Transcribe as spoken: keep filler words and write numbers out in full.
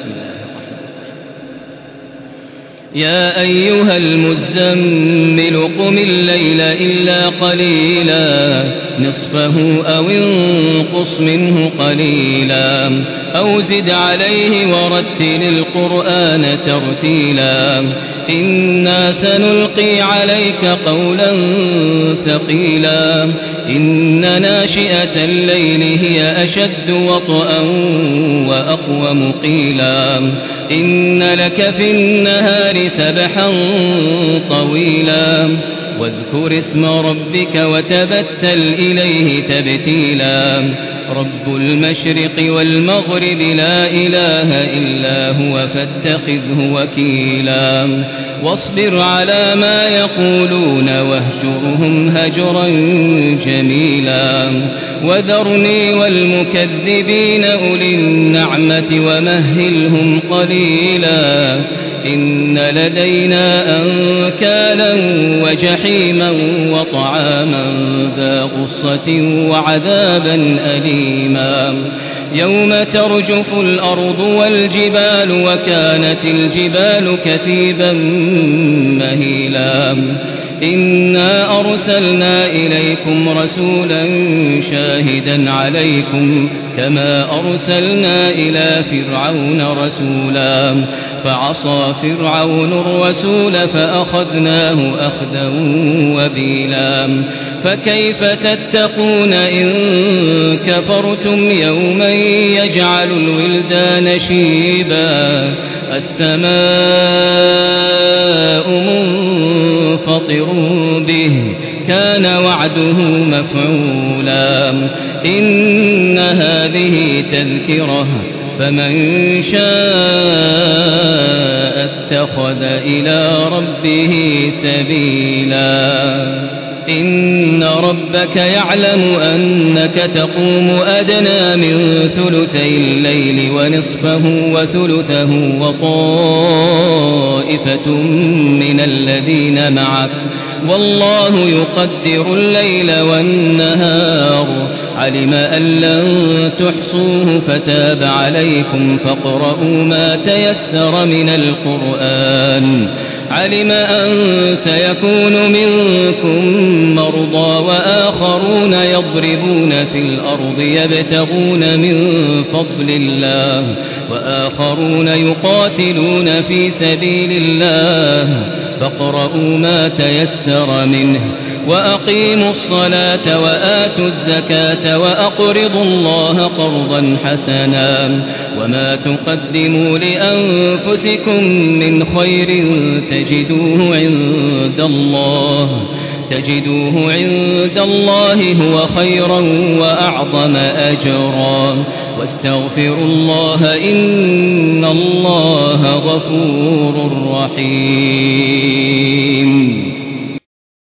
يا أيها المزمل قم الليل إلا قليلا نصفه أو انقص منه قليلا أو زد عليه ورتل القرآن ترتيلا إنا سنلقي عليك قولا ثقيلا إن ناشئة الليل هي أشد وطئا وأقوم قيلا إن لك في النهار سبحا طويلا واذكر اسم ربك وتبتل إليه تبتيلا رب المشرق والمغرب لا إله إلا هو فاتخذه وكيلا واصبر على ما يقولون واهجرهم هجرا جميلا وذرني والمكذبين أولي النعمة ومهلهم قليلا إن لدينا أنكالا وجحيما وطعاما ذا غصة وعذابا أليما يوم ترجف الأرض والجبال وكانت الجبال كثيبا مهيلا إنا أرسلنا إليكم رسولا شاهدا عليكم كما أرسلنا إلى فرعون رسولا فعصى فرعون الرسول فأخذناه أخذا وبيلا فكيف تتقون إن كفرتم يوما يجعل الولدان شيبا السماء منفطر به كان وعده مفعولا إن هذه تذكرة فمن شاء اتخذ إلى ربه سبيلا إن ربك يعلم أنك تقوم أدنى من ثلثي الليل ونصفه وثلثه وطائفة من الذين معك والله يقدر الليل والنهار علم أن لن تحصوه فتاب عليكم فاقرؤوا ما تيسر من القرآن علم أن سيكون منكم مرضى وآخرون يضربون في الأرض يبتغون من فضل الله وآخرون يقاتلون في سبيل الله فاقرؤوا ما تيسر منه وأقيموا الصلاة وآتوا الزكاة وأقرضوا الله قرضا حسنا وما تقدموا لأنفسكم من خير تجدوه عند الله تجدوه عند الله هو خيرا وأعظم أجرا واستغفروا الله إن الله غفور رحيم